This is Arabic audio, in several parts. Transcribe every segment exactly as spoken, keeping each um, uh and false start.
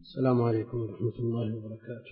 السلام عليكم ورحمة الله وبركاته.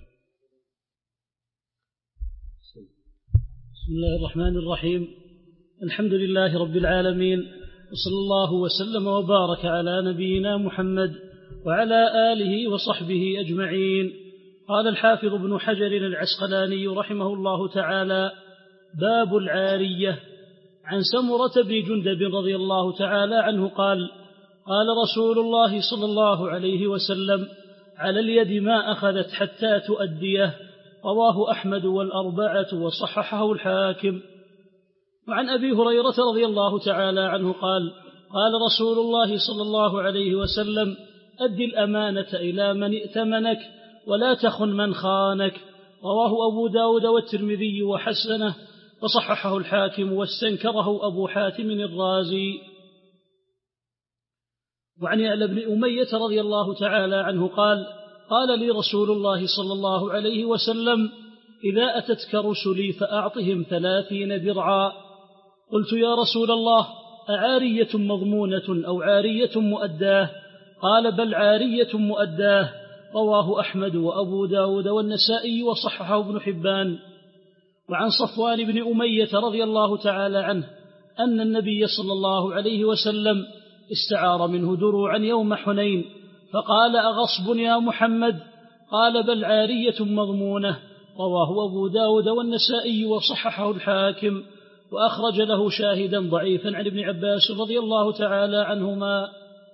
بسم الله الرحمن الرحيم. الحمد لله رب العالمين، وصلى الله وسلم وبارك على نبينا محمد وعلى آله وصحبه أجمعين. قال الحافظ ابن حجر العسقلاني رحمه الله تعالى: باب العارية. عن سمرة بن جندب رضي الله تعالى عنه قال: قال رسول الله صلى الله عليه وسلم: على اليد ما أخذت حتى تؤديه. رواه أحمد والأربعة وصححه الحاكم. وعن أبي هريرة رضي الله تعالى عنه قال: قال رسول الله صلى الله عليه وسلم: أد الأمانة إلى من ائتمنك ولا تخن من خانك. رواه أبو داود والترمذي وحسنه، وصححه الحاكم واستنكره أبو حاتم الرازي. وعن يعلى بن أمية رضي الله تعالى عنه قال: قال لي رسول الله صلى الله عليه وسلم: إذا أتتك رسلي فأعطهم ثلاثين درعا. قلت: يا رسول الله، أعارية مضمونة أو عارية مؤداه؟ قال: بل عارية مؤداه. رواه أحمد وأبو داود والنسائي وصححه ابن حبان. وعن صفوان بن أمية رضي الله تعالى عنه أن النبي صلى الله عليه وسلم استعار منه دروعا يوم حنين، فقال: أغصب يا محمد؟ قال: بل عارية مضمونة. رواه أبو داود والنسائي وصححه الحاكم، وأخرج له شاهدا ضعيفا عن ابن عباس رضي الله تعالى عنهما.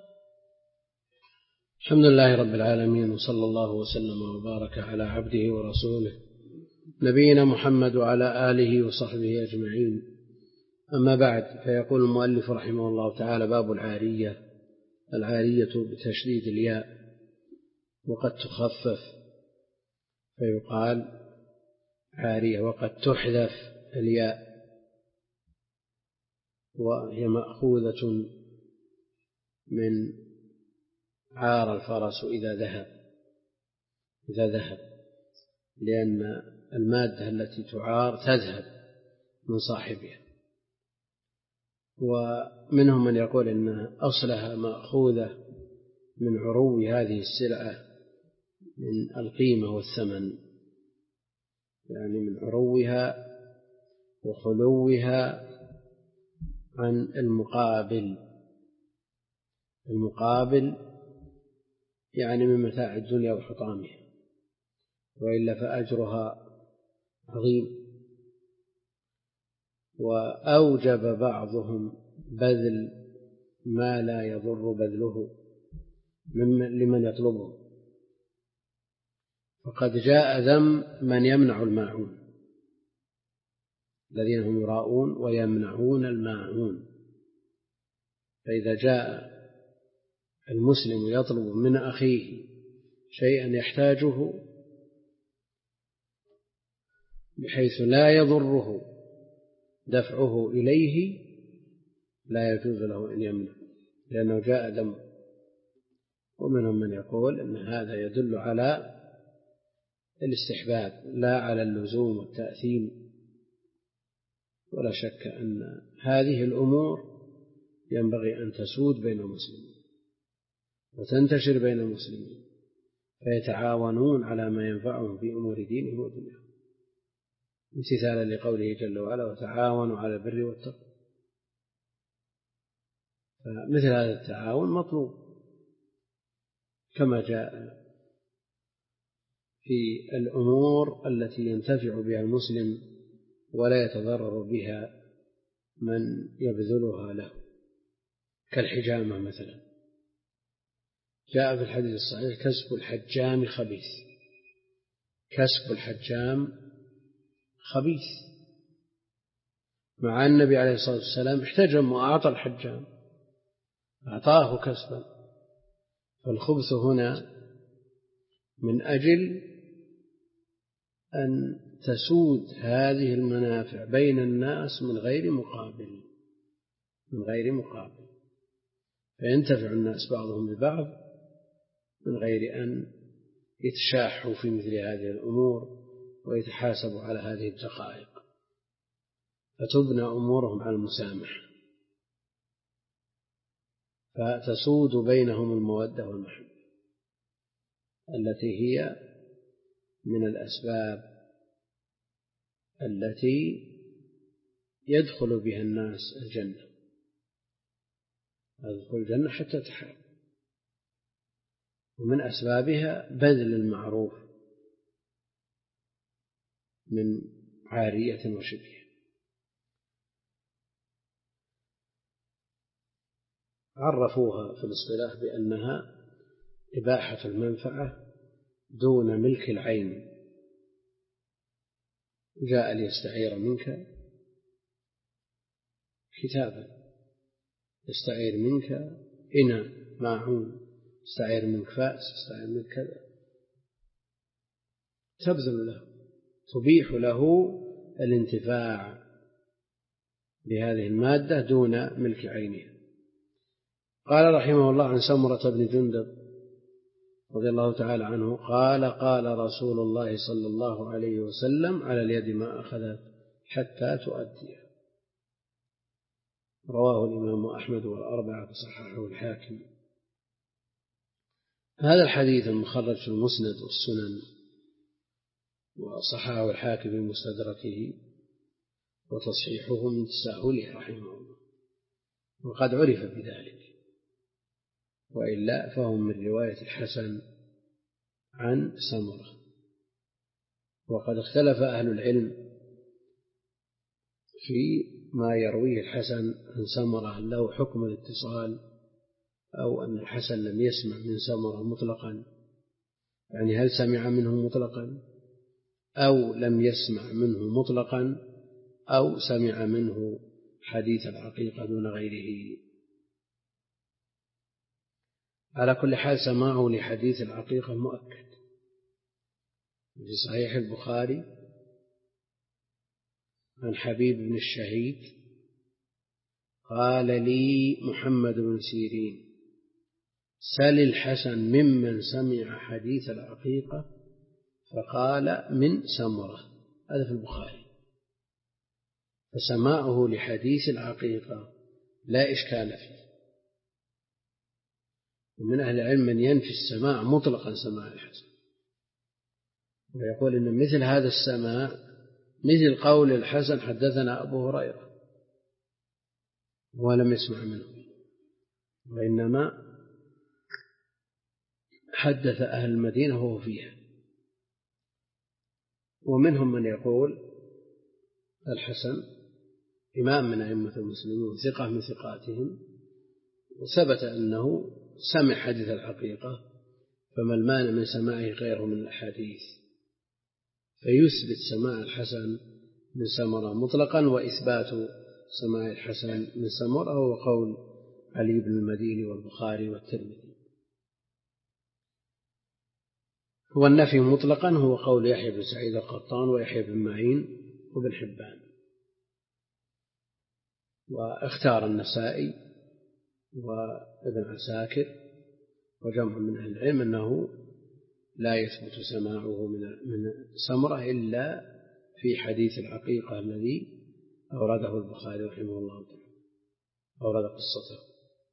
الحمد لله رب العالمين، وصلى الله وسلم وبارك على عبده ورسوله نبينا محمد وعلى آله وصحبه أجمعين. أما بعد، فيقول المؤلف رحمه الله تعالى: باب العارية. العارية بتشديد الياء، وقد تخفف فيقال عارية، وقد تحذف الياء، وهي مأخوذة من عار الفرس إذا ذهب إذا ذهب لأن المادة التي تعار تذهب من صاحبها. ومنهم من يقول إن أصلها مأخوذة من عرو هذه السلعة، من القيمة والثمن، يعني من عروها وخلوها عن المقابل. المقابل يعني من متاع الدنيا وحطامها، وإلا فأجرها عظيم. وأوجب بعضهم بذل ما لا يضر بذله لمن يطلبه، فقد جاء ذم من يمنع الماعون، الذين هم يراءون ويمنعون الماعون. فإذا جاء المسلم يطلب من أخيه شيئا يحتاجه بحيث لا يضره دفعه إليه، لا يجوز له أن يمنع، لأنه جاء ذم. ومنهم من يقول أن هذا يدل على الاستحباب لا على اللزوم والتأثيم. ولا شك أن هذه الأمور ينبغي أن تسود بين المسلمين وتنتشر بين المسلمين، فيتعاونون على ما ينفعهم في أمور دينهم ودنياهم، امتثالا لقوله جل وعلا: وتعاونوا على البر والتقوى. فمثل هذا التعاون مطلوب، كما جاء في الأمور التي ينتفع بها المسلم ولا يتضرر بها من يبذلها له، كالحجامة مثلا. جاء في الحديث الصحيح: كسب الحجام خبيث. كسب الحجام خبيث، مع النبي عليه الصلاة والسلام احتجم وأعطى الحجام، أعطاه كسبا. فالخبث هنا من أجل أن تسود هذه المنافع بين الناس من غير مقابل من غير مقابل فينتفع الناس بعضهم ببعض من غير أن يتشاحوا في مثل هذه الأمور ويتحاسبوا على هذه الدقائق، فتبنى أمورهم على المسامحة، فتسود بينهم المودة والمحبة. التي هي من الأسباب التي يدخل بها الناس الجنة، يدخل الجنة حتى تحاب، ومن أسبابها بذل المعروف من عارية وشبه. عرفوها في الاصطلاح بأنها إباحة المنفعة دون ملك العين. جاء ليستعير منك كتابا، يستعير منك إناء ماعون، يستعير منك فأس، يستعير منك كذا، تبذل له، تبيح له الانتفاع بهذه المادة دون ملك عينها. قال رحمه الله عن سمرة بن جندب رضي الله تعالى عنه قال قال رسول الله صلى الله عليه وسلم على اليد ما أخذت حتى تؤدي. رواه الإمام أحمد والأربعة وصححه الحاكم. هذا الحديث المخرج في المسند والسنن وصححه الحاكم في مستدركه، وتصحيحه من تساهله رحمه الله، وقد عرف بذلك، وإلا فهم من رواية الحسن عن سمرة. وقد اختلف أهل العلم في ما يرويه الحسن عن سمرة، له حكم الاتصال أو أن الحسن لم يسمع من سمرة مطلقا، يعني هل سمع منه مطلقا أو لم يسمع منه مطلقا أو سمع منه حديث العقيقة دون غيره. على كل حال سماعه لحديث العقيقة مؤكد في صحيح البخاري عن حبيب بن الشهيد قال لي محمد بن سيرين سل الحسن ممن سمع حديث العقيقة، فقال من سمرة. هذا في البخاري. فسماعه لحديث العقيقة لا إشكال فيه. ومن أهل العلم من ينفي السماع مطلقا سماع الحسن، ويقول إن مثل هذا السماع مثل قول الحسن حدثنا أبو هريرة ولم يسمع منه، وإنما حدث أهل المدينة وهو فيها. ومنهم من يقول الحسن إمام من أئمة المسلمين، ثقة من ثقاتهم، وثبت أنه سمع حديث الحقيقة، فما المانع من سماعه غيره من الأحاديث، فيثبت سماع الحسن من سمرة مطلقا. وإثبات سماع الحسن من سمرة هو قول علي بن المديني والبخاري والترمذي. والنفي مطلقا هو قول يحيى بن سعيد القطان ويحيى بن معين وابن حبان. واختار النسائي وابن عساكر وجمع من أهل العلم أنه لا يثبت سماعه من سمرة إلا في حديث العقيقة الذي أورده البخاري رحمه الله تعالى، أورد قصته.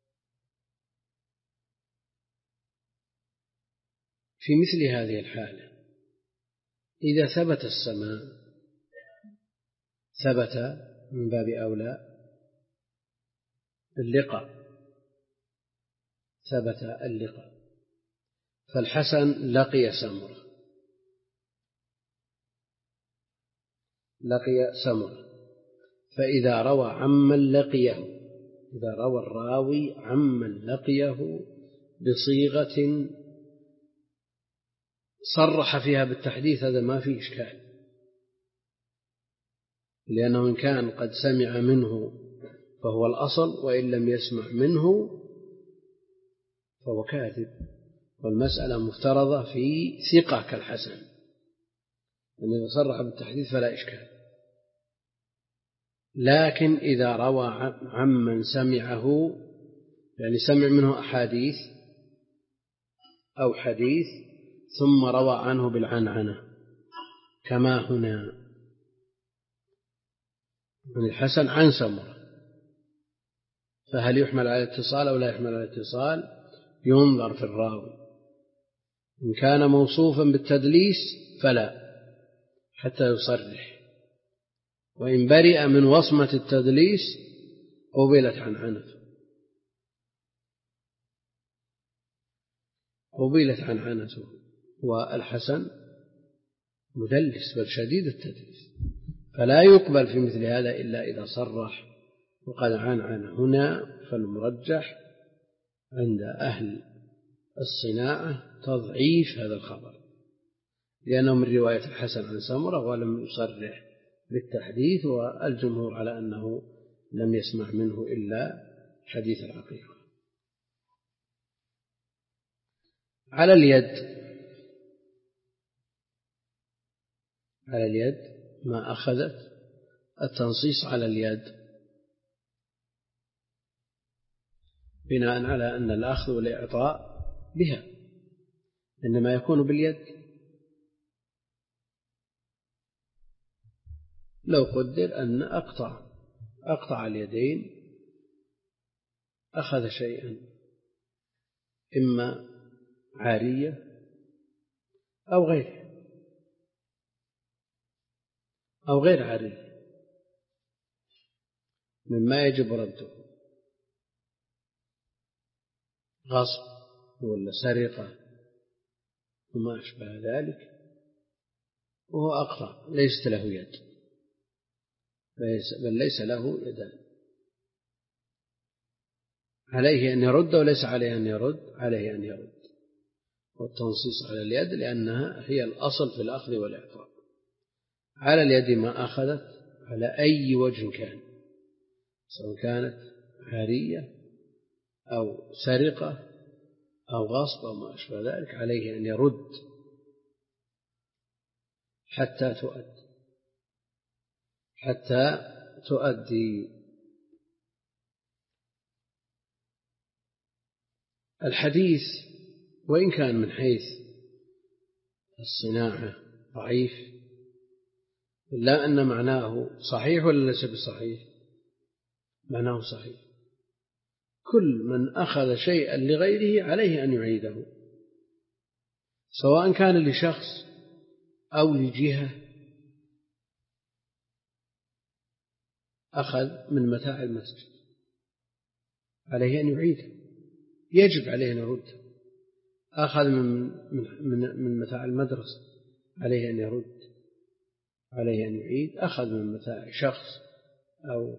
في مثل هذه الحالة إذا ثبت السماع ثبت من باب أولى اللقاء، ثبت اللقاء. فالحسن لقي سمرة، لقي سمرة، فإذا روى عمن لقيه، إذا روى الراوي عمن لقيه بصيغة صرح فيها بالتحديث هذا ما فيه إشكال، لأنه إن كان قد سمع منه فهو الأصل، وإن لم يسمع منه فهو كاذب. والمسألة مفترضة في ثقة كالحسن، أن إذا صرح بالتحديث فلا إشكال. لكن إذا روى عمن سمعه، يعني سمع منه أحاديث أو حديث ثم روى عنه بالعنعنة كما هنا من الحسن عن سمرة، فهل يحمل على الاتصال أو لا يحمل على الاتصال؟ ينظر في الراوي، إن كان موصوفا بالتدليس فلا حتى يصرح، وإن برئ من وصمة التدليس قبلت عنعنته قبلت عنعنته. والحسن مدلس بل شديد التدليس، فلا يقبل في مثل هذا إلا إذا صرح وقد عنعن. هنا فالمرجح عند أهل الصناعة تضعيف هذا الخبر، لأنه من رواية الحسن عن سمرة ولم يصرح بالتحديث، والجمهور على أنه لم يسمع منه إلا حديث العقيقة. على اليد على اليد ما أخذت التنصيص على اليد بناء على أن الأخذ والإعطاء بها إنما يكون باليد. لو قدر أن أقطع أقطع اليدين أخذ شيئا إما عارية أو غير أو غير عارية مما يجب رده، غصب ولا سرقة وما أشبه ذلك، وهو أقطع ليست له يد بل ليس له يدان، عليه أن يرد وليس عليه أن يرد عليه أن يرد. والتنصيص على اليد لأنها هي الأصل في الأخذ والإعطاء. على اليد ما أخذت على أي وجه كان، سواء كانت عارية أو سرقة أو غصب أو ما أشبه ذلك، عليه أن يرد حتى تؤدي حتى تؤدي. الحديث وإن كان من حيث الصناعة ضعيف إلا أن معناه صحيح ولا ليس بصحيح؟ معناه صحيح. كل من أخذ شيئا لغيره عليه أن يعيده، سواء كان لشخص أو لجهة. أخذ من متاع المسجد عليه أن يعيده، يجب عليه أن يرده. أخذ من, من, من متاع المدرسة عليه أن يرد، عليه أن يعيد. أخذ من متاع شخص أو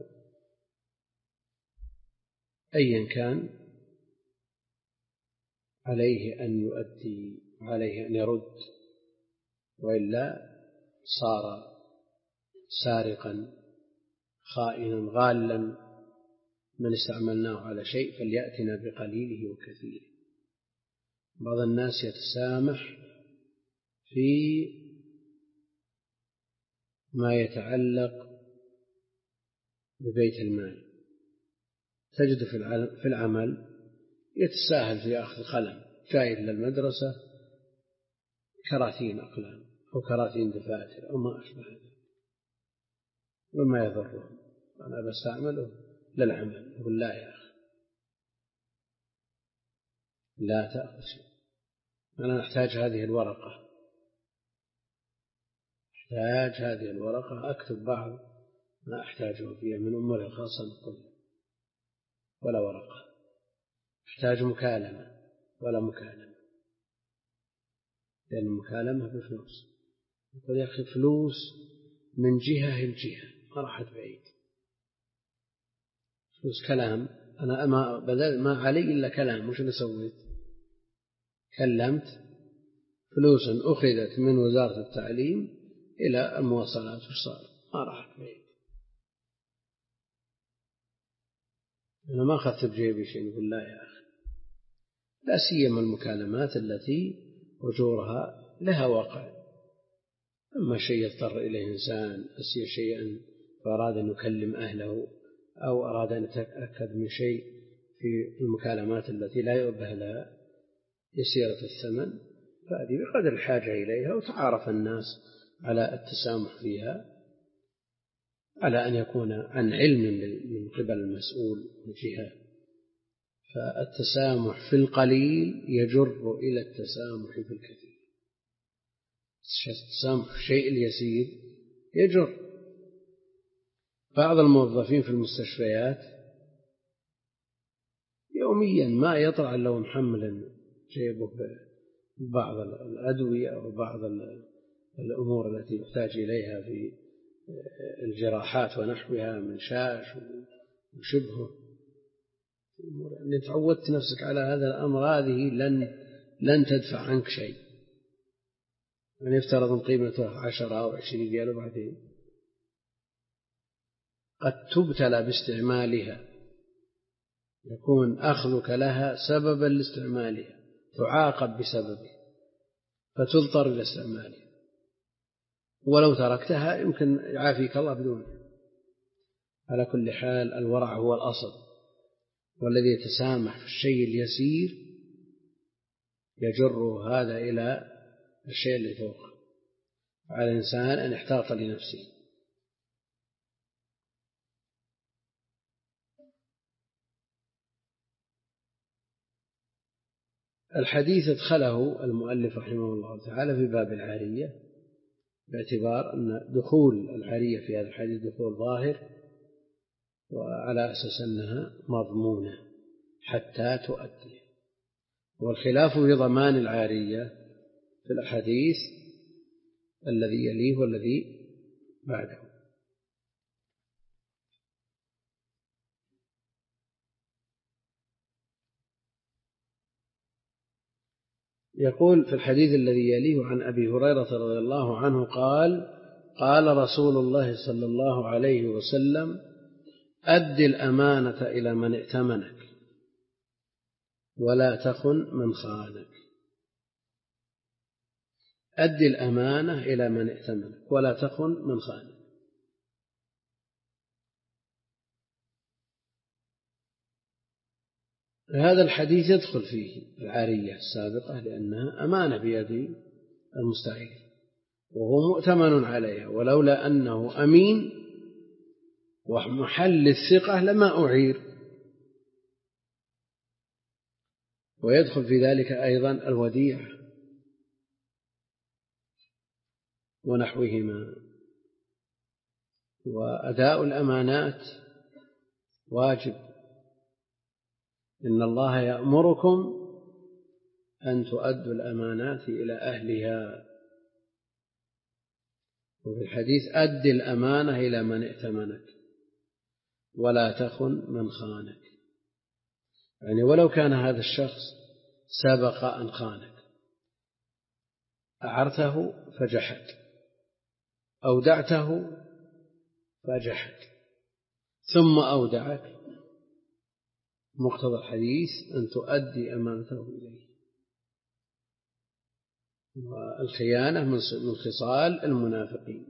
أيا كان عليه أن يؤدي، عليه أن يرد، وإلا صار سارقا خائنا غالا. من استعملناه على شيء فليأتنا بقليله وكثيره. بعض الناس يتسامح في ما يتعلق ببيت المال، تجد في العمل يتساهل في أخذ قلم جاي إلى المدرسة كراتين أقلام أو كراتين دفاتر أو ما أشبه ذلك، وما يضرهم. أنا بستعمله للعمل. يقول لا يا أخي لا تأخذ شيء، أنا أحتاج هذه الورقة أحتاج هذه الورقة أكتب بعض ما أحتاجه فيها من أموري الخاصة نقول ولا ورقة. أحتاج مكالمة ولا مكالمة، لأن المكالمة بفلوس. يقول يا أخي فلوس من جهة الجهة ما راحت بعيد، فلوس كلام. أنا ما بدل ما علي إلا كلام، وش اللي سويت؟ كلمت فلوس أخذت من وزارة التعليم إلى المواصلات، وش صار؟ ما راحت بعيد. أنا ما أخذت بجيبي شيء. يقول لا يا أخي، لا سيما المكالمات التي أجورها لها وقع. أما شيء يضطر إليه إنسان أسي شيئا فأراد أن يكلم أهله أو أراد أن يتأكد من شيء في المكالمات التي لا يؤبه لها يسيرة الثمن، فهذه بقدر الحاجة إليها، وتعارف الناس على التسامح فيها على أن يكون عن علم من قبل المسؤول الجهة. فالتسامح في القليل يجر إلى التسامح في الكثير. التسامح في الشيء اليسير يجر. بعض الموظفين في المستشفيات يوميا ما يطلع له محملا جيبه بعض الأدوية أو بعض الأمور التي يحتاج إليها في الجراحات ونحوها من شاش وشبهه. إن تعودت نفسك على هذا الأمر هذه لن لن تدفع عنك شيء. يعني يفترض أن قيمته عشرة أو عشرين ريال وبعدين قد تبتلى باستعمالها، يكون أخذك لها سببا لاستعمالها، تعاقب بسببه فتضطر إلى استعمالها، ولو تركتها يمكن يعافيك الله بدونها. على كل حال الورع هو الأصل، والذي يتسامح في الشيء اليسير يجر هذا إلى الشيء اللي فوقه. على الإنسان أن يحتاط لنفسه. الحديث ادخله المؤلف رحمه الله تعالى في باب العارية، باعتبار أن دخول العارية في هذا الحديث دخول ظاهر، وعلى أساس أنها مضمونة حتى تؤدي. والخلاف في ضمان العارية في الأحاديث الذي يليه والذي بعده. يقول في الحديث الذي يليه عن أبي هريرة رضي الله عنه قال: قال رسول الله صلى الله عليه وسلم: أد الأمانة إلى من ائتمنك ولا تخن من خانك. أد الأمانة إلى من ائتمنك ولا تخن من خانك. هذا الحديث يدخل فيه العارية السابقة، لأنها أمانة بيد المستعير وهو مؤتمن عليها، ولولا أنه أمين ومحل الثقة لما أعير. ويدخل في ذلك أيضا الوديعة ونحوهما. وأداء الأمانات واجب. إن الله يأمركم أن تؤدوا الأمانات إلى أهلها. وفي الحديث: أد الأمانة إلى من ائتمنك ولا تخن من خانك. يعني ولو كان هذا الشخص سبق أن خانك، أعرته فجحد، أودعته فجحد، ثم أودعك، مقتضى الحديث أن تؤدي أمانته إليه. والخيانة من خصال المنافقين.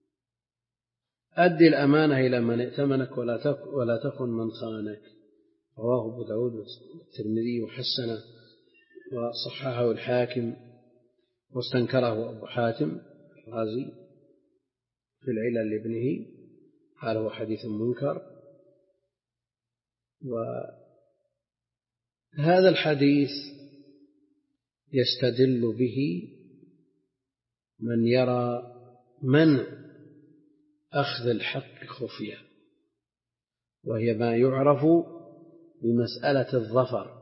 أدي الأمانة إلى من ائتمنك ولا تخن من خانك. رواه أبو داود والترمذي وحسنه وصححه الحاكم واستنكره أبو حاتم الرازي في العلل لابنه، قال هو حديث منكر. وهذا الحديث يستدل به من يرى منع أخذ الحق خفية، وهي ما يعرف بمسألة الظفر.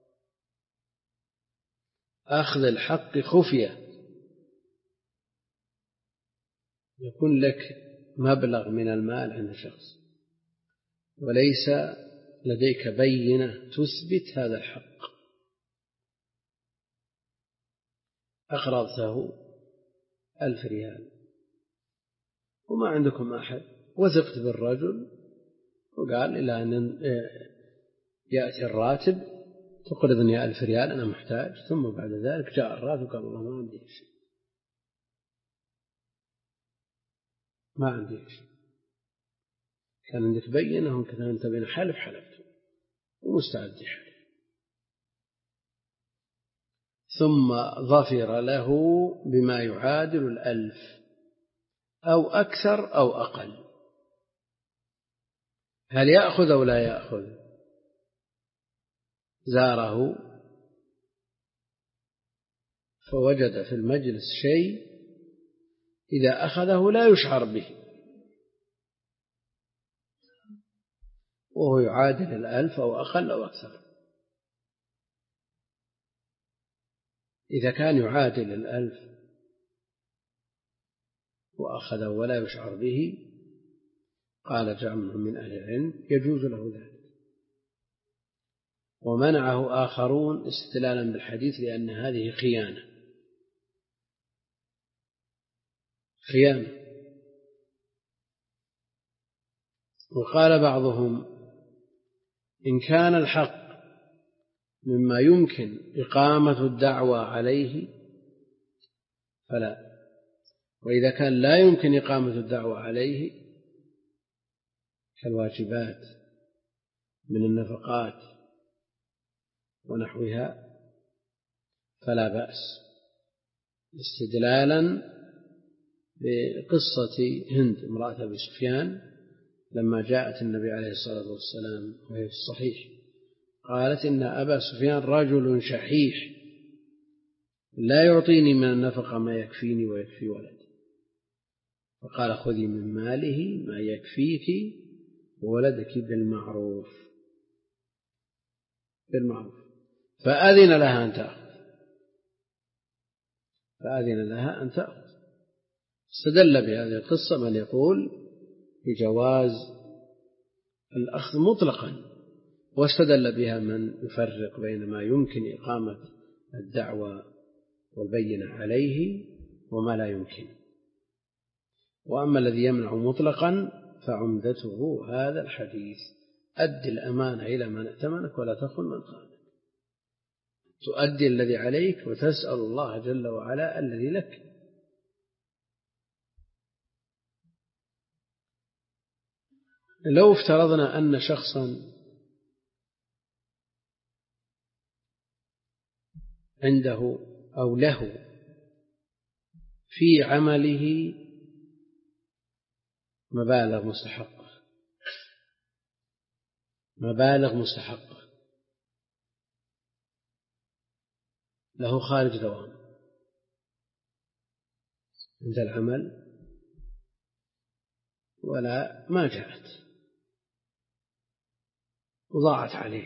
أخذ الحق خفية، يكون لك مبلغ من المال عند شخص وليس لديك بينة تثبت هذا الحق. أقرضته ألف ريال وما عندكم أحد، وثقت بالرجل وقال إلى أن يأتي الراتب تقرضني ألف ريال أنا محتاج، ثم بعد ذلك جاء الراتب قال والله ما عندي شيء، ما عندي شيء. كان عندك بينة، ممكن أنت بين حلف حلفت ومستعد حلف، ثم ظفر له بما يعادل الألف أو أكثر أو أقل، هل يأخذ أو لا يأخذ؟ زاره فوجد في المجلس شيء إذا أخذه لا يشعر به وهو يعادل الألف أو أقل أو أكثر. إذا كان يعادل الألف وأخذه ولا يشعر به قال جمع من أهل العلم يجوز له ذلك. ومنعه آخرون استدلالا بالحديث لأن هذه خيانة خيانة وقال بعضهم إن كان الحق مما يمكن إقامة الدعوى عليه فلا، وإذا كان لا يمكن إقامة الدعوى عليه كالواجبات من النفقات ونحوها فلا بأس، استدلالا بقصة هند امرأة أبي سفيان لما جاءت النبي عليه الصلاة والسلام وهي في الصحيح قالت إن أبا سفيان رجل شحيح لا يعطيني من النفقة ما يكفيني ويكفي ولدي، فقال خذي من ماله ما يكفيك وولدك بالمعروف بالمعروف فأذن لها أن تأخذ فأذن لها أن تأخذ. استدل بهذه القصة من يقول بجواز الأخذ مطلقا، واستدل بها من يفرق بين ما يمكن إقامة الدعوى والبينة عليه وما لا يمكن. وأما الذي يمنع مطلقا فعمدته هذا الحديث أد الأمانة إلى من ائتمنك ولا تخن من خانك، تؤدي الذي عليك وتسأل الله جل وعلا الذي لك. لو افترضنا أن شخصا عنده أو له في عمله مبالغ مستحقة مبالغ مستحقة له خارج دوام عند العمل ولا ما جاءت وضاعت عليه،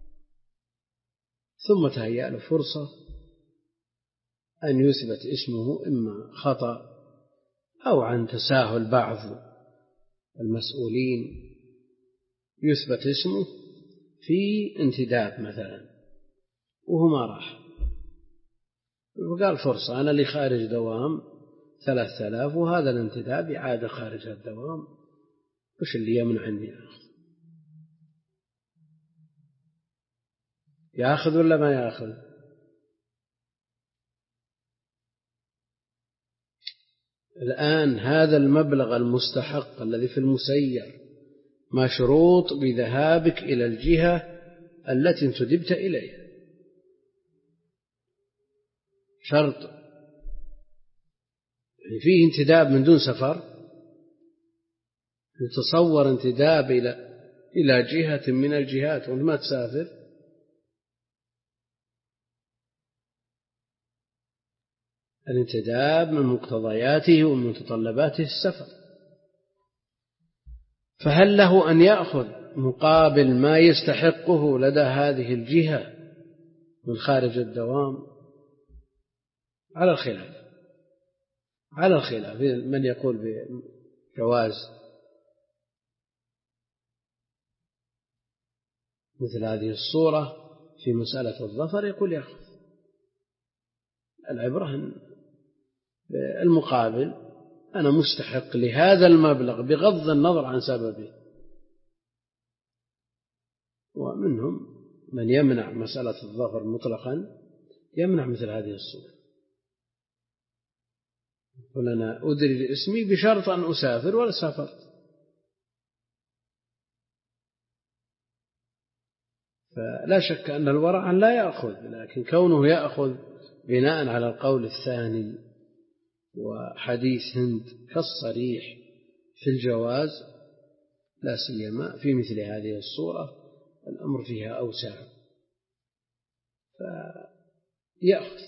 ثم تهيأ له فرصة أن يثبت اسمه إما خطأ أو عن تساهل بعض المسؤولين يثبت اسمه في انتداب مثلا وهو ما راح، وقال فرصة أنا لي خارج دوام ثلاثة آلاف وهذا الانتداب إعادة خارج الدوام، وش اللي يمنع أني أخذ؟ يأخذ ولا ما يأخذ؟ الآن هذا المبلغ المستحق الذي في المسير مشروط بذهابك إلى الجهة التي انتدبت إليها، شرط يعني فيه انتداب من دون سفر، يتصور انتداب إلى إلى جهة من الجهات وأنت ما تسافر، الانتداب من مقتضياته ومن متطلباته السفر، فهل له أن يأخذ مقابل ما يستحقه لدى هذه الجهة من خارج الدوام؟ على الخلاف على الخلاف من يقول بجواز مثل هذه الصورة في مسألة الظفر يقول يأخذ، العبرة المقابل أنا مستحق لهذا المبلغ بغض النظر عن سببه. ومنهم من يمنع مسألة الظفر مطلقا، يمنع مثل هذه الصورة، يقول أنا أدرج اسمي بشرط أن أسافر ولا سافرت، فلا شك أن الورع لا يأخذ، لكن كونه يأخذ بناء على القول الثاني وحديث هند كالصريح في الجواز لا سيما في مثل هذه الصورة الأمر فيها أوسع فيأخذ.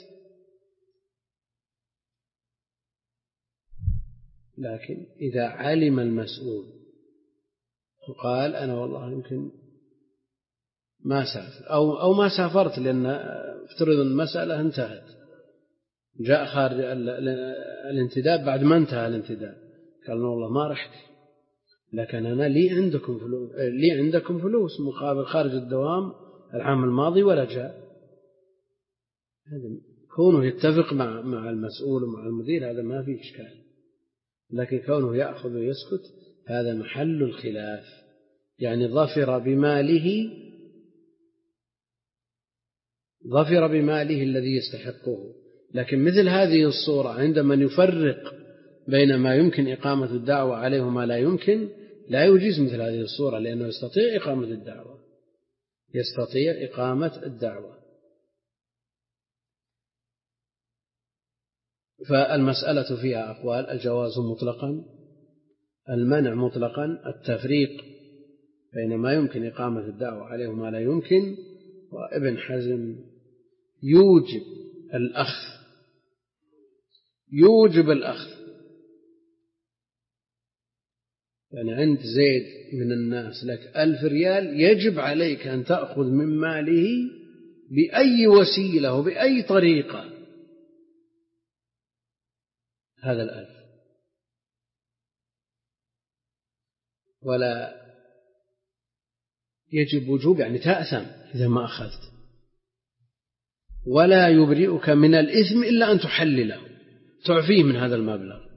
لكن إذا علم المسؤول وقال أنا والله يمكن ما سافر أو, أو ما سافرت لأن افترض المسألة انتهت، جاء خارج الانتداب بعد ما انتهى الانتداب قال والله ما رحت، لكن أنا لي عندكم فلوس لي عندكم فلوس مقابل خارج الدوام العام الماضي ولا جاء. هذا كونه يتفق مع مع المسؤول ومع المدير هذا ما فيه إشكال، لكن كونه يأخذ ويسكت هذا محل الخلاف. يعني ظفر بماله ظفر بماله الذي يستحقه. لكن مثل هذه الصورة عندما يفرق بين ما يمكن إقامة الدعوة عليه وما لا يمكن لا يجيز مثل هذه الصورة، لأنه يستطيع إقامة الدعوة يستطيع إقامة الدعوة. فالمسألة فيها أقوال: الجواز مطلقا، المنع مطلقا، التفريق بين ما يمكن إقامة الدعوة عليه وما لا يمكن. وابن حزم يوجب الأخذ يوجب الأخذ يعني عند زيد من الناس لك ألف ريال يجب عليك أن تأخذ من ماله بأي وسيلة وبأي طريقة هذا الألف، ولا يجب وجوب يعني تأثم إذا ما أخذت، ولا يبرئك من الإثم إلا أن تحلله تعفيه من هذا المبلغ.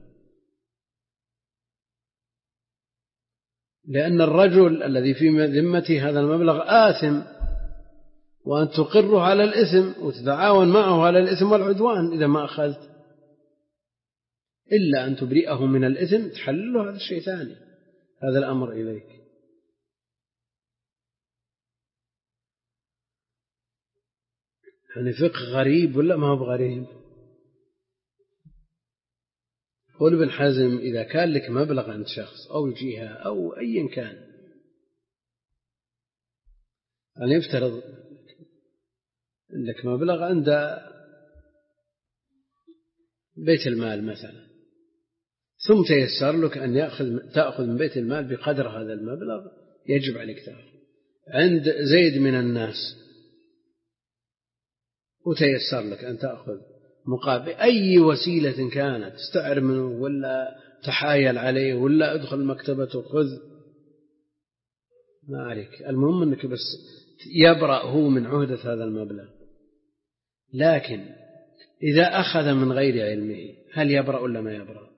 لأن الرجل الذي في ذمته هذا المبلغ آثم، وأن تقره على الإثم وتتعاون معه على الإثم والعدوان إذا ما أخذت، إلا أن تبرئه من الإثم تحلله هذا الشيء ثاني، هذا الأمر إليك. يعني فقه غريب ولا ما هو بغريب؟ قول ابن حزم إذا كان لك مبلغ عند شخص أو جهة أو أي كان، يعني يفترض لك مبلغ عند بيت المال مثلا، ثم تيسر لك أن يأخذ تأخذ من بيت المال بقدر هذا المبلغ، يجب عليك تأخذ عند زيد من الناس، وتيسر لك أن تأخذ مقابل أي وسيلة كانت، استعر منه ولا تحايل عليه ولا ادخل مكتبته خذ، ما عليك، المهم أنك بس يبرأ هو من عهدة هذا المبلغ. لكن إذا أخذ من غير علمه هل يبرأ ولا ما يبرأ؟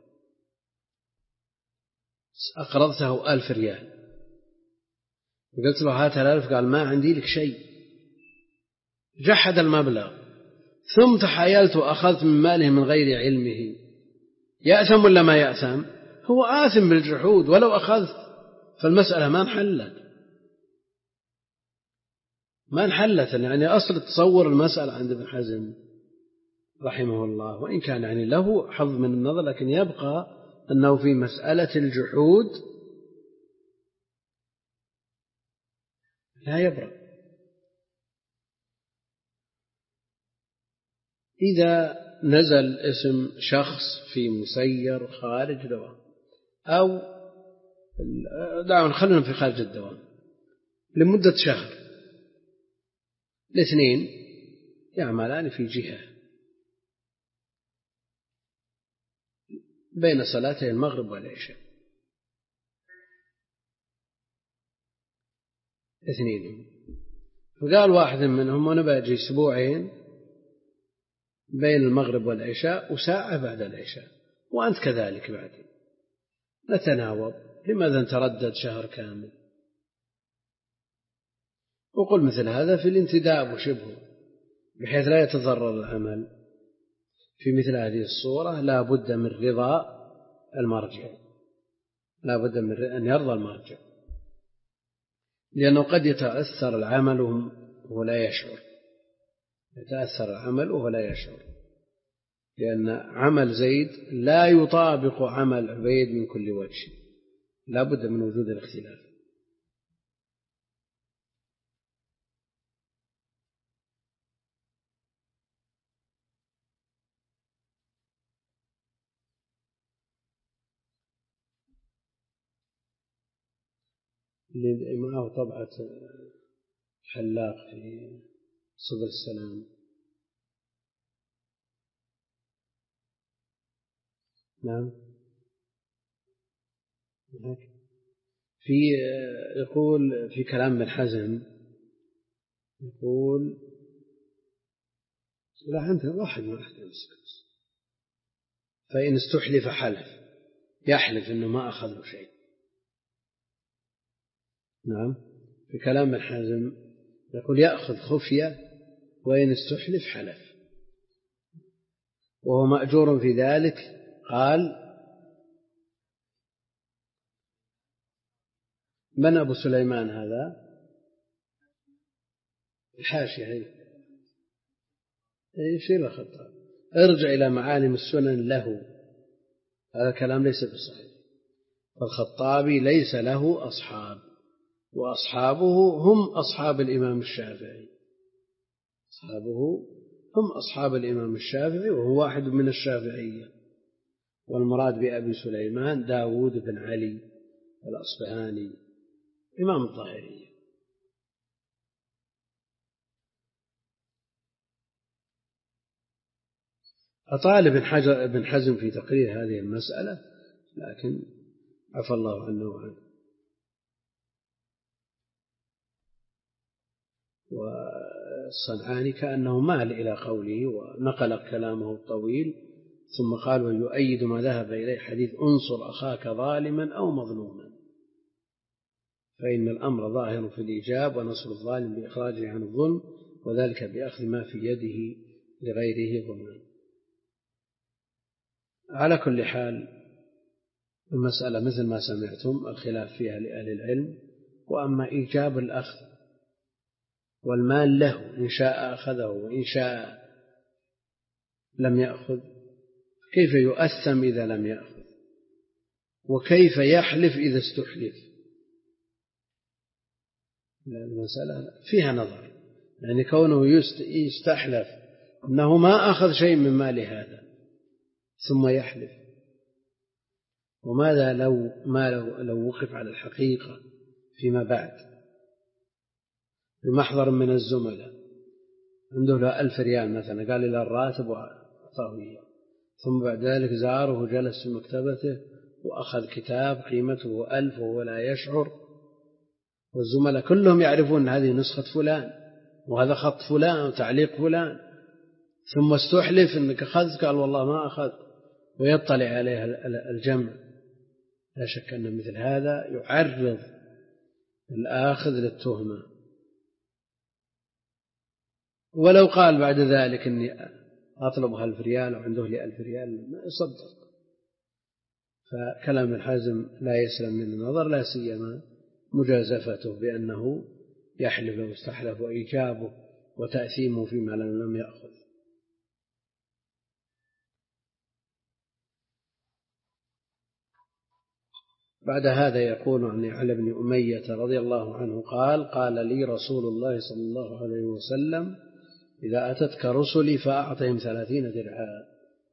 أقرضته ألف ريال وقلت له هات الألف، قال ما عندي لك شيء، جحد المبلغ، ثم تحايلت وأخذت من ماله من غير علمه، يأثم ولا ما يأثم؟ هو آثم بالجحود ولو أخذت، فالمسألة ما انحلت ما انحلت يعني أصل تصور المسألة عند ابن حزم رحمه الله، وإن كان يعني له حظ من النظر، لكن يبقى أنه في مسألة الجحود لا يبرأ. إذا نزل اسم شخص في مسير خارج دوام، أو دعونا خلنا في خارج الدوام لمدة شهر، الاثنين يعملان في جهة بين صلاتي المغرب والعشاء، اثنين، فقال واحد منهم أنا باجي أسبوعين بين المغرب والعشاء وساعة بعد العشاء، وأنت كذلك بعدين، نتناوب، لماذا نتردد شهر كامل؟ وقل مثل هذا في الانتداب وشبهه بحيث لا يتضرر العمل. في مثل هذه الصورة لا بد من رضا المرجع، لا بد من أن يرضى المرجع، لأنه قد يتأثر العمل وهو لا يشعر يتأثر العمل وهو لا يشعر، لأن عمل زيد لا يطابق عمل عبيد من كل وجه، لا بد من وجود الاختلاف. اللي معه طبعة حلاق في سبل السلام. نعم. في يقول في كلام ابن حزم يقول لا أنت واحد من أحد المسكس، فإن استحلف حلف، يحلف إنه ما أخذ له شيء. نعم. في كلام ابن حزم يقول يأخذ خفية وإن استحلف حلف، وهو مأجور في ذلك. قال من أبو سليمان هذا؟ الحاشية يشير الخطاب، ارجع إلى معالم السنن له، هذا الكلام ليس بصحيح. فالخطابي ليس له أصحاب، وأصحابه هم أصحاب الإمام الشافعي، أصحابه هم أصحاب الإمام الشافعي، وهو واحد من الشافعية. والمراد بأبي سليمان داود بن علي الأصبهاني إمام الظاهرية. أطال ابن حزم في تقرير هذه المسألة، لكن عفى الله عنه وعنه. والصنعاني كأنه مال إلى قوله ونقل كلامه الطويل، ثم قال ويؤيد ما ذهب إليه حديث انصر أخاك ظالما أو مظلوما، فإن الأمر ظاهر في الإيجاب، ونصر الظالم بإخراجه عن الظلم، وذلك بأخذ ما في يده لغيره ظلما. على كل حال المسألة مثل ما سمعتم الخلاف فيها لأهل العلم. وأما إيجاب الأخذ والمال له، إن شاء أخذه وإن شاء لم يأخذ، كيف يؤثم إذا لم يأخذ؟ وكيف يحلف إذا استحلف؟ المسألة فيها نظر، يعني كونه يستحلف أنه ما أخذ شيء من مال هذا ثم يحلف، وماذا لو ما لو, لو وقف على الحقيقة فيما بعد بمحضر من الزملاء عنده له ألف ريال مثلا، قال إلى الراتب وأعطاه إياه، ثم بعد ذلك زاره وجلس في مكتبته وأخذ كتاب قيمته ألف وهو لا يشعر، والزملاء كلهم يعرفون هذه نسخة فلان وهذا خط فلان وتعليق فلان، ثم استحلف أنك أخذت، قال والله ما أخذت، ويطلع عليها الجمع. لا شك أن مثل هذا يعرض الآخذ للتهمة. ولو قال بعد ذلك أني أطلب ألف ريال وعنده لي ألف ريال ما يصدق. فكلام الحازم لا يسلم من النظر، لا سيما مجازفته بأنه يحلف لو استحلف، وإيجابه وتأثيمه فيما لم يأخذ. بعد هذا يقول عن علي بن أمية رضي الله عنه قال قال لي رسول الله صلى الله عليه وسلم إذا أتتك رسلي فأعطهم ثلاثين درعا.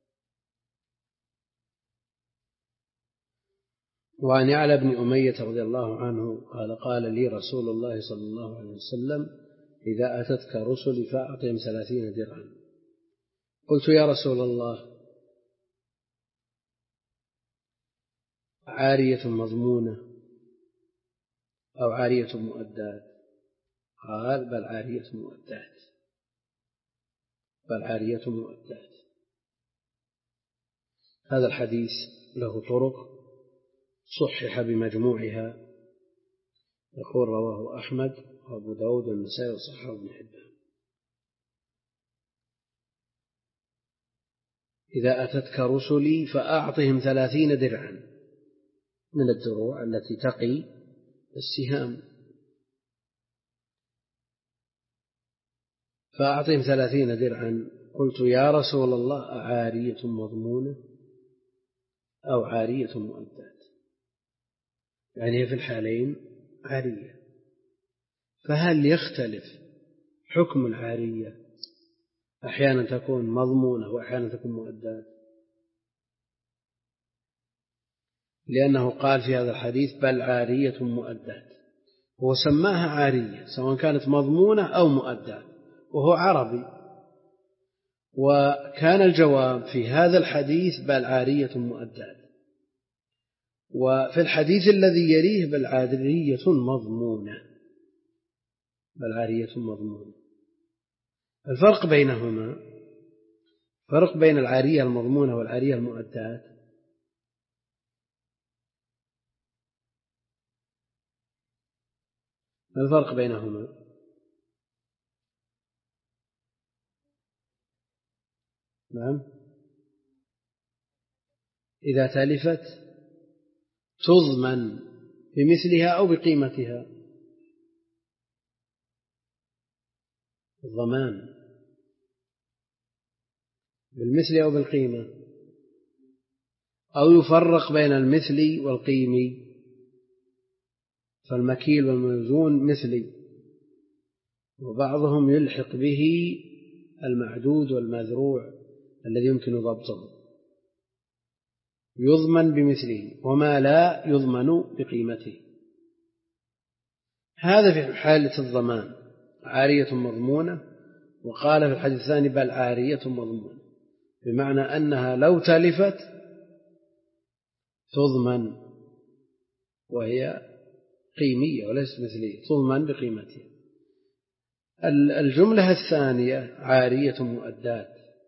وعن علي بن أمية رضي الله عنه قال قال لي رسول الله صلى الله عليه وسلم إذا أتتك رسلي فأعطهم ثلاثين درعا. قلت يا رسول الله عارية مضمونة أو عارية مؤدات؟ قال بل عارية مؤدات، بل عارية مؤدات. هذا الحديث له طرق صحح بمجموعها، يقول رواه أحمد وأبو داود والنسائي وصححه ابن حبان. إذا أتتك رسلي فأعطهم ثلاثين درعا من الدروع التي تقي السهام، فأعطهم ثلاثين درعا. قلت يا رسول الله عارية مضمونة أو عارية مؤدات؟ يعني في الحالين عارية، فهل يختلف حكم العارية؟ أحيانا تكون مضمونة وأحيانا تكون مؤدات، لأنه قال في هذا الحديث بل عارية مؤدات، هو سماها عارية سواء كانت مضمونة أو مؤداة، وهو عربي. وكان الجواب في هذا الحديث بل عارية مؤداة، وفي الحديث الذي يليه بل عارية مضمونة، بل عارية مضمونة. الفرق بينهما، فرق بين العارية المضمونة والعارية المؤداة، ما الفرق بينهما؟ نعم، إذا تلفت تضمن بمثلها أو بقيمتها، الضمان بالمثل أو بالقيمة، أو يفرق بين المثل والقيمي، فالمكيل والموزون مثلي، وبعضهم يلحق به المعدود والمذروع الذي يمكن ضبطه، يضمن بمثله، وما لا يضمن بقيمته. هذا في حالة الضمان عارية مضمونة. وقال في الحديث الثاني بل عارية مضمونة، بمعنى أنها لو تلفت تضمن، وهي قيمية وليست مثلية، تضمن بقيمتها. الجملة الثانية عارية مؤداة،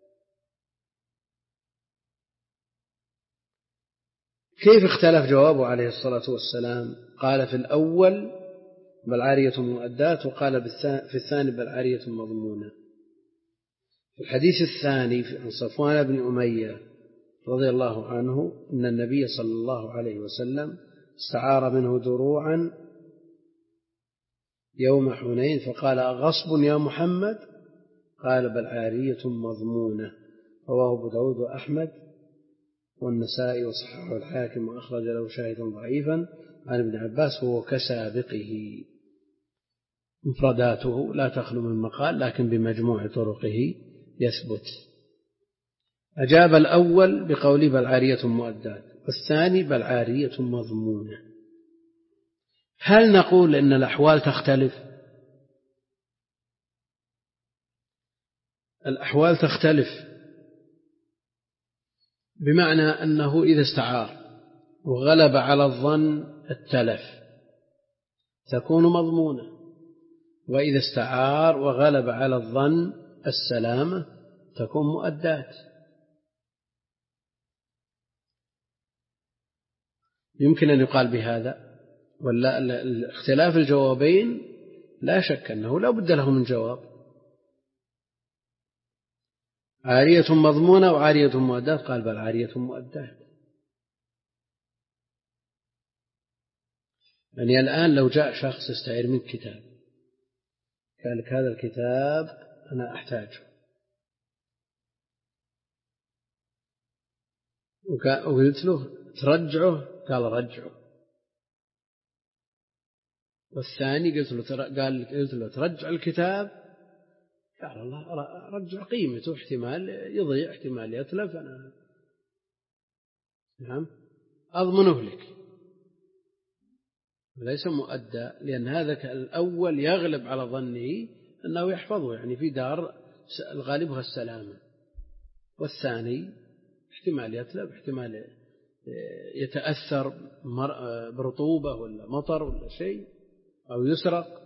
كيف اختلف جوابه عليه الصلاة والسلام؟ قال في الأول بل عارية مؤداة، وقال في الثاني بل عارية مضمونة. في الحديث الثاني عن صفوان بن أمية رضي الله عنه أن النبي صلى الله عليه وسلم استعار منه دروعا يوم حنين فقال أغصب يا محمد؟ قال بل عارية مضمونة. رواه أبو داود وأحمد والنسائي وصححه الحاكم وأخرج له شاهدا ضعيفا عن ابن عباس وهو كسابقه، مفرداته لا تخلو من مقال لكن بمجموع طرقه يثبت. أجاب الأول بقوله بل عارية مؤداة، والثاني بل عارية مضمونة. هل نقول إن الأحوال تختلف؟ الأحوال تختلف، بمعنى أنه إذا استعار وغلب على الظن التلف تكون مضمونة، وإذا استعار وغلب على الظن السلامة تكون مؤداة. يمكن أن يقال بهذا، ولا الاختلاف الجوابين لا شك أنه لا بد له من جواب. عارية مضمونة وعارية مؤداة، قال بل عارية مؤداة. يعني الآن لو جاء شخص يستعير منك كتاب قال لك هذا الكتاب أنا أحتاجه، وقلت له ترجعه قال رجعه، والثاني قلت له قال قلت له ترجع الكتاب قال الله رجع قيمته، احتمال يضيع احتمال يتلف، أنا نعم أضمنه لك، ليس مؤدى، لأن هذا الأول يغلب على ظنه أنه يحفظه يعني في دار الغالبها السلامة، والثاني احتمال يتلف، احتمال يتأثر برطوبة ولا مطر ولا شيء أو يسرق،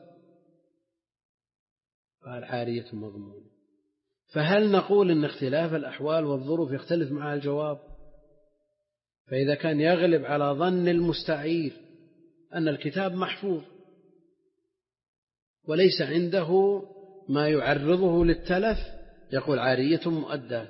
قال عارية مضمونة. فهل نقول إن اختلاف الأحوال والظروف يختلف مع الجواب؟ فإذا كان يغلب على ظن المستعير أن الكتاب محفوظ وليس عنده ما يعرضه للتلف يقول عارية مؤداة،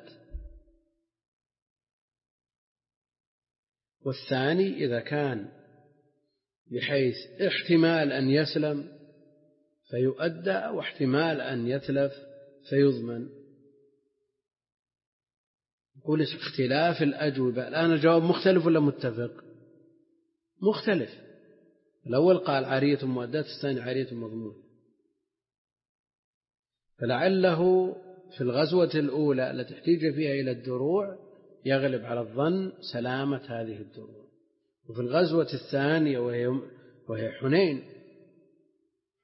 والثاني إذا كان بحيث احتمال أن يسلم فيؤدى واحتمال أن يتلف فيضمن. يقول اختلاف الأجوبة. الآن الجواب مختلف ولا متفق؟ مختلف. الأول قال عارية مؤداة، الثاني عارية مضمونة، فلعله في الغزوة الأولى التي احتاج فيها إلى الدروع يغلب على الظن سلامة هذه الدروع، وفي الغزوة الثانية وهي, وهي حنين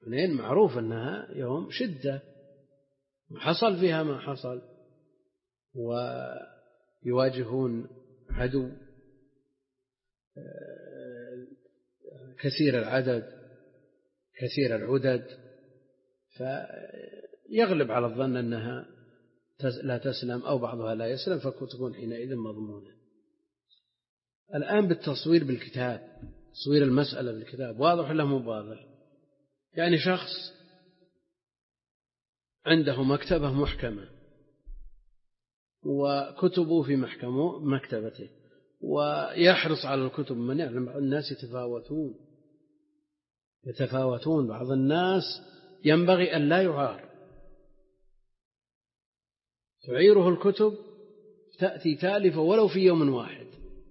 حنين معروف أنها يوم شدة، حصل فيها ما حصل، ويواجهون عدو كثير العدد كثير العدد، فيغلب على الظن أنها لا تسلم أو بعضها لا يسلم، فتكون حينئذ مضمونة. الآن بالتصوير بالكتاب، تصوير المسألة بالكتاب واضح ولا مو واضح؟ يعني شخص عنده مكتبة محكمة وكتبه في محكمه مكتبته، ويحرص على الكتب. من يعلم الناس يتفاوتون يتفاوتون بعض الناس ينبغي أن لا يعار، تعيره الكتب تأتي تالفة ولو في يوم واحد.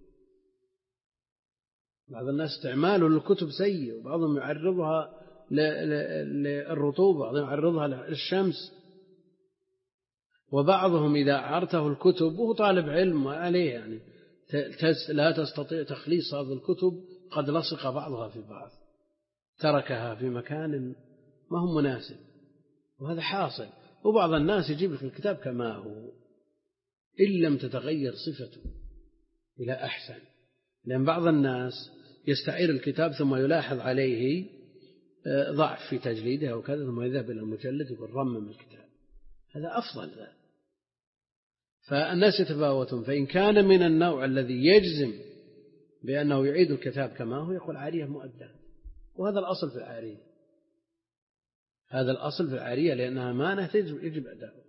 بعض الناس استعماله للكتب سيء، وبعضهم يعرضها للرطوبة، وبعضهم يعرضها للشمس، وبعضهم إذا عرته الكتب وهو طالب علم عليه يعني لا تستطيع تخليص هذه الكتب، قد لصق بعضها في بعض، تركها في مكان ما هو مناسب، وهذا حاصل. وبعض الناس يجيب لك الكتاب كما هو إن لم تتغير صفته إلى أحسن، لأن بعض الناس يستعير الكتاب ثم يلاحظ عليه ضعف في تجليده وكذا، ثم يذهب إلى المجلد يقول رمم الكتاب، هذا أفضل ذا. فالناس يتفاوتون، فإن كان من النوع الذي يجزم بأنه يعيد الكتاب كما هو يقول عارية مؤدة، وهذا الأصل في العارية، هذا الأصل في العارية لأنها أمانة يجب أداؤها.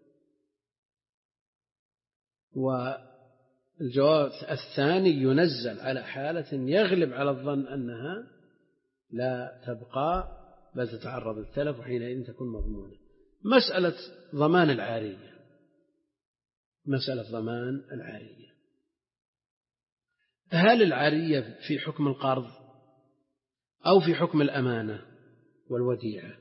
والجواب الثاني ينزل على حالة يغلب على الظن أنها لا تبقى بل تتعرض للتلف، وحينئذ تكون مضمونة. مسألة ضمان العارية، مسألة ضمان العارية، هل العارية في حكم القرض أو في حكم الأمانة والوديعة؟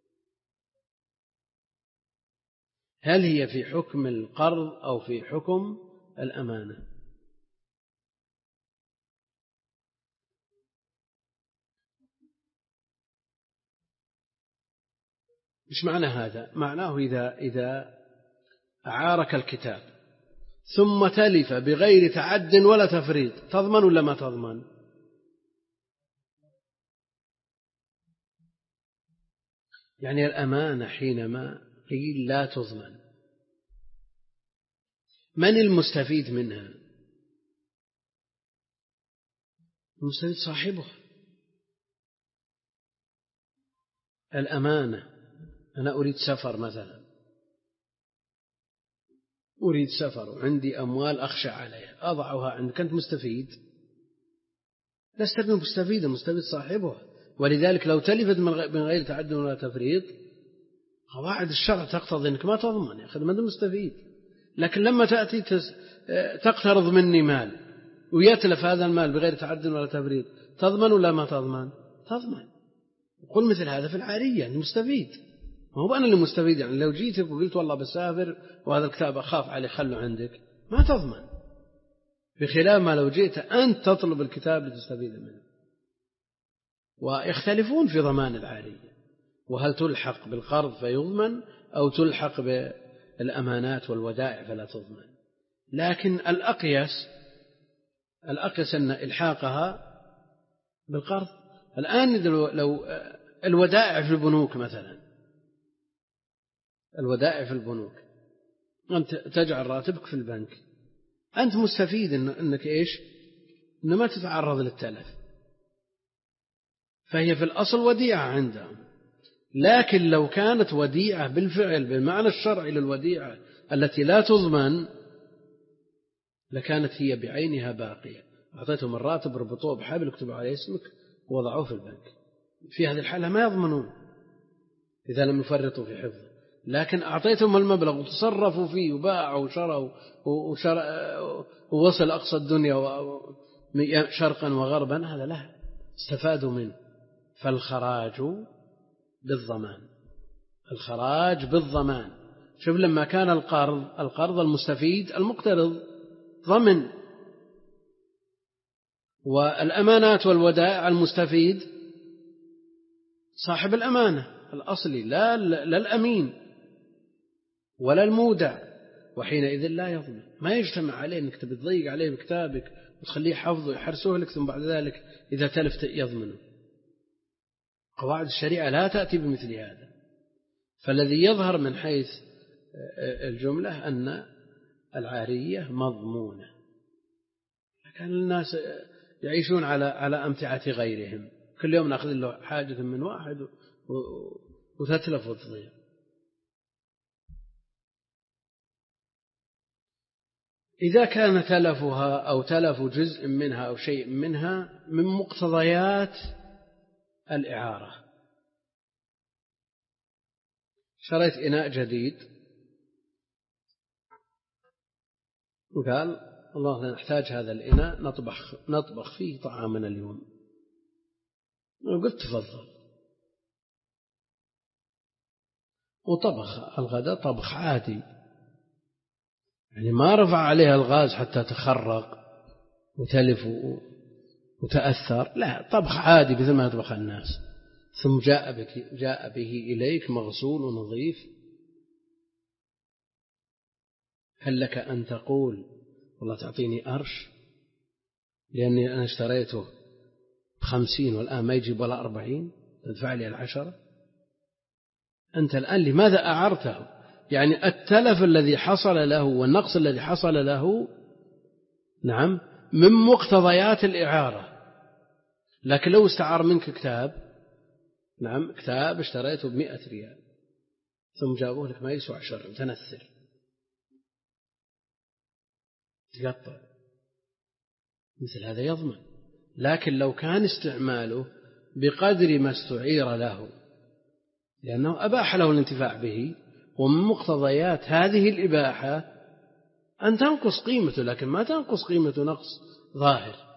هل هي في حكم القرض أو في حكم الأمانة؟ إيش معنى هذا؟ معناه إذا إذا أعارك الكتاب ثم تلف بغير تعد ولا تفريط، تضمن ولا ما تضمن؟ يعني الأمانة حينما قيل لا تضمن، من المستفيد منها؟ المستفيد صاحبها. الأمانة، أنا أريد سفر مثلا، أريد سفر وعندي أموال أخشى عليها، أضعها عندك، أنت مستفيد؟ لست مستفيد، المستفيد صاحبها. ولذلك لو تلفت من غير تعد ولا تفريط، قواعد الشرع تقتضي أنك ما تضمن، يأخذ من مستفيد. لكن لما تأتي تقترض مني مال ويتلف هذا المال بغير تعد ولا تفريط، تضمن ولا ما تضمن؟ تضمن. قل مثل هذا في العارية، يعني مستفيد، ما هو أنا اللي مستفيد. يعني لو جيتك وقلت والله بسافر وهذا الكتاب أخاف عليه خله عندك، ما تضمن، بخلاف ما لو جئت أنت تطلب الكتاب لتستفيد منه. ويختلفون في ضمان العارية، وهل تلحق بالقرض فيضمن أو تلحق بالأمانات والودائع فلا تضمن. لكن الأقيس الأقيس أن إلحاقها بالقرض. الآن لو الودائع في البنوك مثلا، الودائع في البنوك، أنت تجعل راتبك في البنك، أنت مستفيد إن أنك إيش؟ إن ما تتعرض للتلف، فهي في الأصل وديعة عندهم. لكن لو كانت وديعة بالفعل بالمعنى الشرعي للوديعة التي لا تضمن، لكانت هي بعينها باقية. أعطيتهم الراتب، ربطوه بحبل، اكتبوا عليه اسمك ووضعوه في البنك، في هذه الحالة ما يضمنون إذا لم يفرطوا في حفظه. لكن أعطيتهم المبلغ وتصرفوا فيه وباعوا وشروا ووصل أقصى الدنيا شرقا وغربا، هذا لا استفادوا منه. فالخراج بالضمان، الخراج بالضمان. شوف لما كان القرض القرض المستفيد المقترض ضمن، والأمانات والودائع المستفيد صاحب الأمانة. الأصلي لا, لا الأمين ولا المودع، وحينئذ لا يضمن. ما يجتمع عليه أنك تبي تضيق عليه بكتابك وتخليه حفظه يحرسه لك ثم بعد ذلك إذا تلف يضمنه. قواعد الشريعة لا تأتي بمثل هذا. فالذي يظهر من حيث الجملة أن العارية مضمونة، كان الناس يعيشون على على أمتعة غيرهم، كل يوم نأخذ له حاجة من واحد وتتلف وتضيع. إذا كان تلفها أو تلف جزء منها أو شيء منها من مقتضيات الإعارة، شريت إناء جديد وقال الله نحتاج هذا الإناء نطبخ, نطبخ فيه طعامنا اليوم، وقلت تفضل، وطبخ الغداء طبخ عادي، يعني ما رفع عليها الغاز حتى تخرق وتلف وتأثر، لا، طبخ عادي مثل ما يطبخ الناس. ثم جاء, بك جاء به إليك مغسول ونظيف، هل لك أن تقول والله تعطيني أرش لأني أنا اشتريته بخمسين والآن ما يجيب ولا أربعين، تدفع لي العشرة؟ أنت الآن لماذا أعرته؟ يعني التلف الذي حصل له والنقص الذي حصل له نعم من مقتضيات الإعارة. لكن لو استعار منك كتاب، نعم كتاب اشتريته بمئة ريال ثم جابوه لك ما يسوى عشر، تنثر تقطع، مثل هذا يضمن. لكن لو كان استعماله بقدر ما استعير له لأنه أباح له الانتفاع به، ومن مقتضيات هذه الإباحة أن تنقص قيمته، لكن ما تنقص قيمته نقص ظاهر.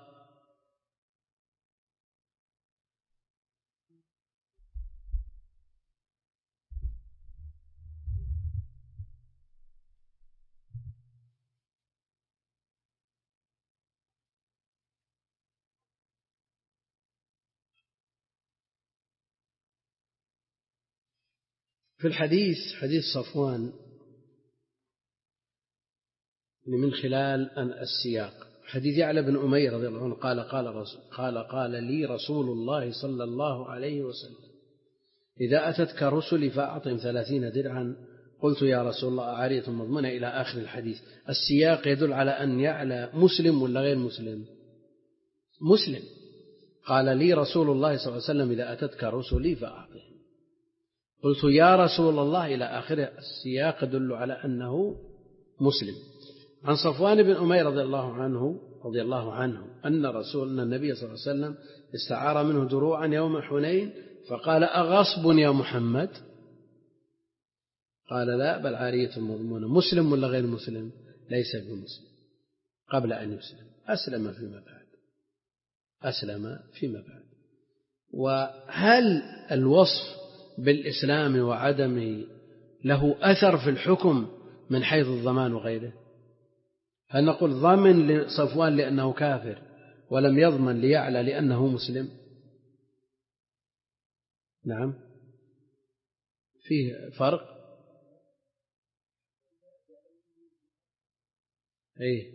في الحديث حديث صفوان من خلال السياق حديث يعلى بن أمير رضي الله عنه قال قال, رسول قال قال لي رسول الله صلى الله عليه وسلم إذا أتتك رسلي فأعطهم ثلاثين درعا. قلت يا رسول الله أعارية مضمونة إلى آخر الحديث. السياق يدل على أن يعلى مسلم ولا غير مسلم؟ مسلم. قال لي رسول الله صلى الله عليه وسلم إذا أتتك رسلي فأعطهم. قلت يا رسول الله إلى آخر السياق يدل على أنه مسلم. عن صفوان بن أمير رضي الله عنه رضي الله عنه أن رسول النبي صلى الله عليه وسلم استعار منه دروعا يوم حنين فقال أغصب يا محمد؟ قال لا بل عارية مضمونة. مسلم ولا غير مسلم؟ ليس بمسلم قبل أن يسلم، أسلم فيما بعد، أسلم فيما بعد. وهل الوصف بالإسلام وعدمه له أثر في الحكم من حيث الضمان وغيره؟ هل نقول ضمن لصفوان لأنه كافر ولم يضمن ليعلى لأنه مسلم؟ نعم فيه فرق. أي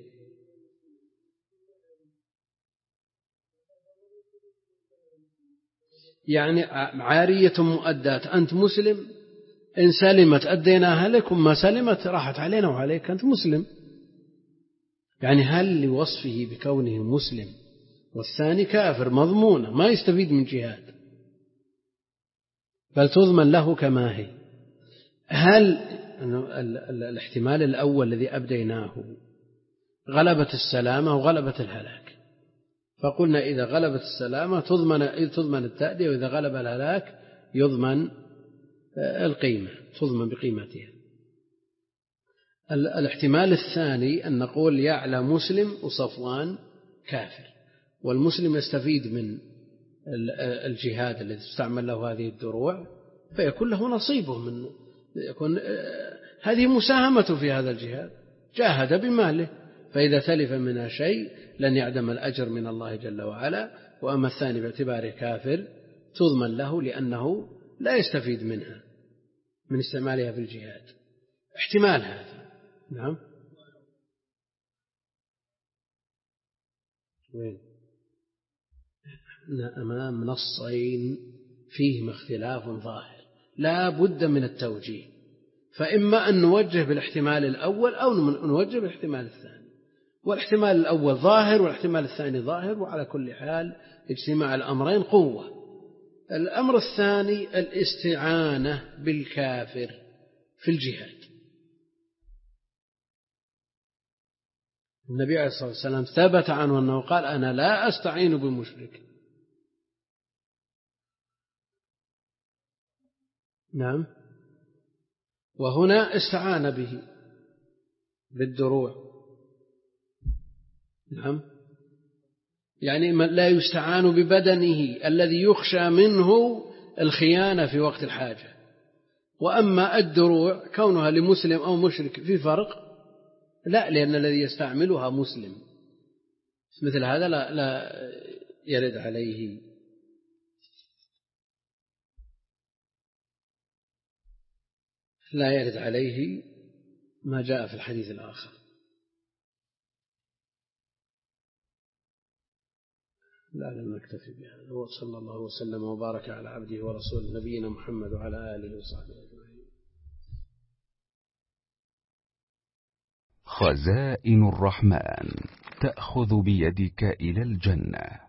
يعني عارية مؤدات، أنت مسلم، إن سلمت أديناها لك وما سلمت راحت علينا وعليك، أنت مسلم. يعني هل لوصفه بكونه مسلم والثاني كافر مضمونة ما يستفيد من جهاد بل تضمن له كما هي؟ هل الاحتمال الأول الذي أبديناه غلبة السلامة وغلبة الهلاك، فقلنا إذا غلبت السلامة تضمن تضمن التأدية، وإذا غلب الهلاك يضمن القيمة، تضمن بقيمتها. الاحتمال الثاني أن نقول يعلى مسلم وصفوان كافر، والمسلم يستفيد من الجهاد الذي تستعمل له هذه الدروع فيكون له نصيبه من يكون هذه مساهمة في هذا الجهاد، جاهد بماله، فإذا تلف منها شيء لن يعدم الأجر من الله جل وعلا. وأما الثاني باعتباره كافر تضمن له لأنه لا يستفيد منها من استعمالها في الجهاد، احتمال هذا. نعم. وين؟ أمام نصين فيهما اختلاف ظاهر لا بد من التوجيه، فإما أن نوجه بالاحتمال الأول أو نوجه بالاحتمال الثاني، والاحتمال الأول ظاهر والاحتمال الثاني ظاهر، وعلى كل حال اجتماع الأمرين قوة. الأمر الثاني الاستعانة بالكافر في الجهاد. النبي عليه الصلاة والسلام ثبت عنه أنه قال أنا لا أستعين بمشرك. نعم. وهنا استعان به بالدروع. نعم. يعني لا يستعان ببدنه الذي يخشى منه الخيانة في وقت الحاجة. وأما الدروع كونها لمسلم أو مشرك في فرق؟ لا، لأن الذي يستعملها مسلم، مثل هذا لا, لا يرد عليه لا يرد عليه ما جاء في الحديث الآخر. لا لم نكتفي بهذا. وصلى الله وسلم وبارك على عبده ورسوله نبينا محمد وعلى آله وصحبه أجمعين. خزائن الرحمن تأخذ بيدك إلى الجنة.